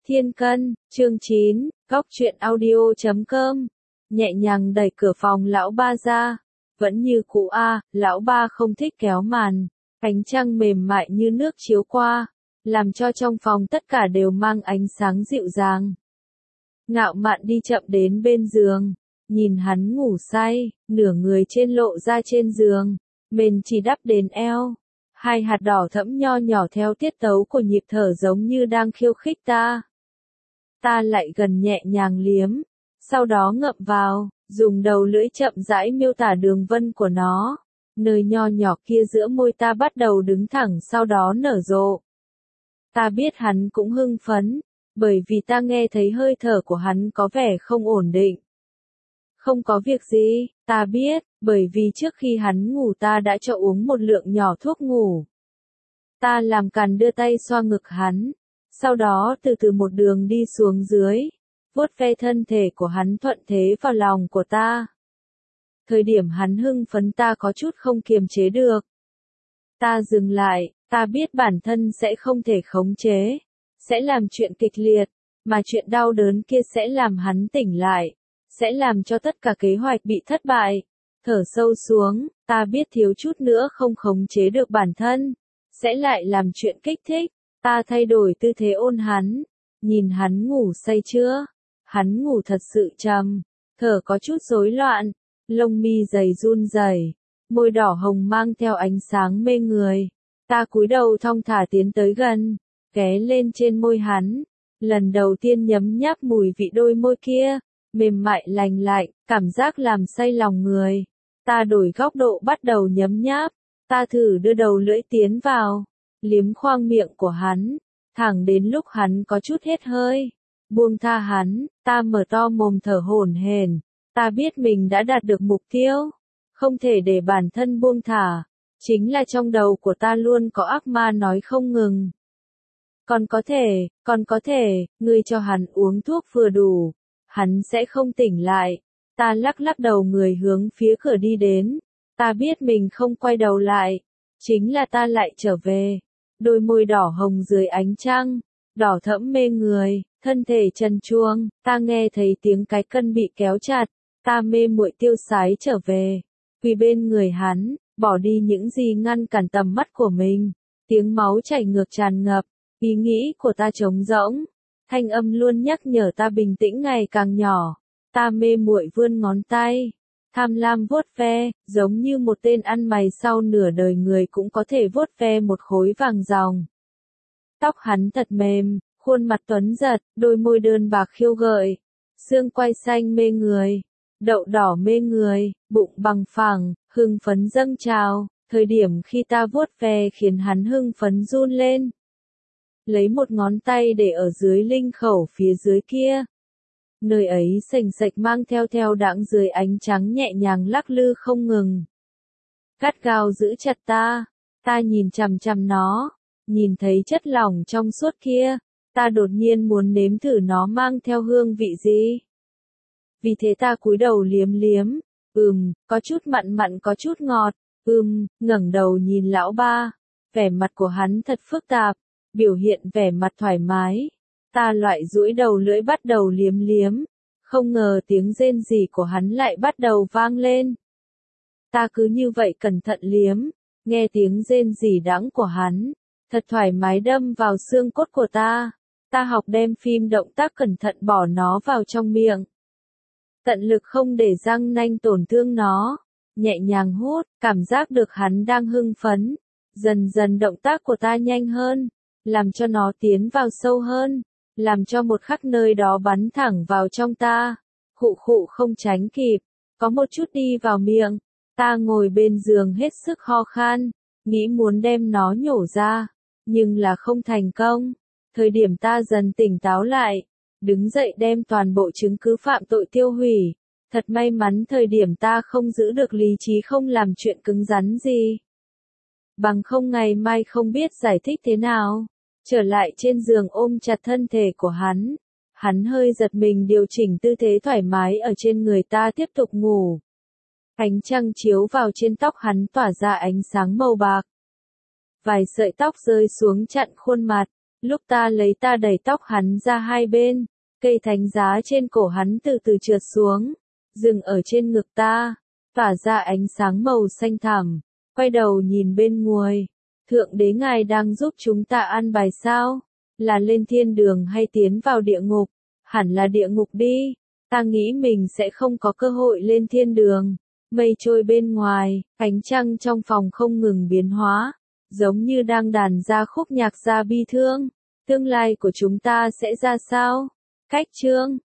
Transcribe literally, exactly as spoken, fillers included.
Thiên Cân, chương chín, Góc truyện audio chấm com. Nhẹ nhàng đẩy cửa phòng lão ba ra. Vẫn như cũ a, lão ba không thích kéo màn. Ánh trăng mềm mại như nước chiếu qua, làm cho trong phòng tất cả đều mang ánh sáng dịu dàng. Ngạo Mạn đi chậm đến bên giường, nhìn hắn ngủ say, nửa người trên lộ ra trên giường, mền chỉ đắp đến eo. Hai hạt đỏ thẫm nho nhỏ theo tiết tấu của nhịp thở giống như đang khiêu khích ta. Ta lại gần nhẹ nhàng liếm, sau đó ngậm vào, dùng đầu lưỡi chậm rãi miêu tả đường vân của nó. Nơi nho nhỏ kia giữa môi ta bắt đầu đứng thẳng sau đó nở rộ. Ta biết hắn cũng hưng phấn, bởi vì ta nghe thấy hơi thở của hắn có vẻ không ổn định. Không có việc gì, ta biết, bởi vì trước khi hắn ngủ ta đã cho uống một lượng nhỏ thuốc ngủ. Ta làm càn đưa tay xoa ngực hắn, sau đó từ từ một đường đi xuống dưới, vuốt ve thân thể của hắn thuận thế vào lòng của ta. Thời điểm hắn hưng phấn ta có chút không kiềm chế được. Ta dừng lại, ta biết bản thân sẽ không thể khống chế, sẽ làm chuyện kịch liệt, mà chuyện đau đớn kia sẽ làm hắn tỉnh lại, sẽ làm cho tất cả kế hoạch bị thất bại. Thở sâu xuống, ta biết thiếu chút nữa không khống chế được bản thân, sẽ lại làm chuyện kích thích. Ta thay đổi tư thế ôn hắn, nhìn hắn ngủ say chưa? Hắn ngủ thật sự trầm, thở có chút rối loạn, lông mi dày run rẩy, môi đỏ hồng mang theo ánh sáng mê người. Ta cúi đầu thong thả tiến tới gần, ghé lên trên môi hắn, lần đầu tiên nhấm nháp mùi vị đôi môi kia, mềm mại lành lạnh, cảm giác làm say lòng người. Ta đổi góc độ bắt đầu nhấm nháp, ta thử đưa đầu lưỡi tiến vào, liếm khoang miệng của hắn, thẳng đến lúc hắn có chút hết hơi. Buông tha hắn, ta mở to mồm thở hổn hển, ta biết mình đã đạt được mục tiêu, không thể để bản thân buông thả, chính là trong đầu của ta luôn có ác ma nói không ngừng. Còn có thể, còn có thể, ngươi cho hắn uống thuốc vừa đủ, hắn sẽ không tỉnh lại. Ta lắc lắc đầu người hướng phía cửa đi đến, ta biết mình không quay đầu lại, chính là ta lại trở về. Đôi môi đỏ hồng dưới ánh trăng, đỏ thẫm mê người, thân thể trần truông, ta nghe thấy tiếng cái cân bị kéo chặt, ta mê muội tiêu sái trở về, quỳ bên người hắn, bỏ đi những gì ngăn cản tầm mắt của mình. Tiếng máu chảy ngược tràn ngập, ý nghĩ của ta trống rỗng, thanh âm luôn nhắc nhở ta bình tĩnh ngày càng nhỏ. Ta mê muội vươn ngón tay, tham lam vuốt ve, giống như một tên ăn mày sau nửa đời người cũng có thể vuốt ve một khối vàng ròng. Tóc hắn thật mềm, khuôn mặt tuấn giật, đôi môi đơn bạc khiêu gợi, xương quai xanh mê người, đậu đỏ mê người, bụng bằng phẳng, hưng phấn dâng trào. Thời điểm khi ta vuốt ve khiến hắn hưng phấn run lên. Lấy một ngón tay để ở dưới linh khẩu phía dưới kia. Nơi ấy sành sạch mang theo theo đãng dưới ánh trắng nhẹ nhàng lắc lư không ngừng. Gắt gao giữ chặt ta, ta nhìn chằm chằm nó, nhìn thấy chất lỏng trong suốt kia, ta đột nhiên muốn nếm thử nó mang theo hương vị gì. Vì thế ta cúi đầu liếm liếm, ừm, có chút mặn mặn có chút ngọt, ừm, ngẩng đầu nhìn lão ba, vẻ mặt của hắn thật phức tạp, biểu hiện vẻ mặt thoải mái. Ta loại duỗi đầu lưỡi bắt đầu liếm liếm, không ngờ tiếng rên rỉ của hắn lại bắt đầu vang lên. Ta cứ như vậy cẩn thận liếm, nghe tiếng rên rỉ đắng của hắn, thật thoải mái đâm vào xương cốt của ta. Ta học đem phim động tác cẩn thận bỏ nó vào trong miệng. Tận lực không để răng nanh tổn thương nó, nhẹ nhàng hút, cảm giác được hắn đang hưng phấn. Dần dần động tác của ta nhanh hơn, làm cho nó tiến vào sâu hơn. Làm cho một khắc nơi đó bắn thẳng vào trong ta, khụ khụ không tránh kịp, có một chút đi vào miệng, ta ngồi bên giường hết sức ho khan, nghĩ muốn đem nó nhổ ra, nhưng là không thành công. Thời điểm ta dần tỉnh táo lại, đứng dậy đem toàn bộ chứng cứ phạm tội tiêu hủy, thật may mắn thời điểm ta không giữ được lý trí không làm chuyện cứng rắn gì. Bằng không ngày mai không biết giải thích thế nào. Trở lại trên giường ôm chặt thân thể của hắn, hắn hơi giật mình điều chỉnh tư thế thoải mái ở trên người ta tiếp tục ngủ. Ánh trăng chiếu vào trên tóc hắn tỏa ra ánh sáng màu bạc. Vài sợi tóc rơi xuống chặn khuôn mặt, Lúc ta lấy ta đẩy tóc hắn ra hai bên, cây thánh giá trên cổ hắn từ từ trượt xuống, dừng ở trên ngực ta, tỏa ra ánh sáng màu xanh thẳm, quay đầu nhìn bên ngoài. Thượng đế ngài đang giúp chúng ta an bài sao? Là lên thiên đường hay tiến vào địa ngục? Hẳn là địa ngục đi. Ta nghĩ mình sẽ không có cơ hội lên thiên đường. Mây trôi bên ngoài, ánh trăng trong phòng không ngừng biến hóa, giống như đang đàn ra khúc nhạc gia bi thương. Tương lai của chúng ta sẽ ra sao? Cách chương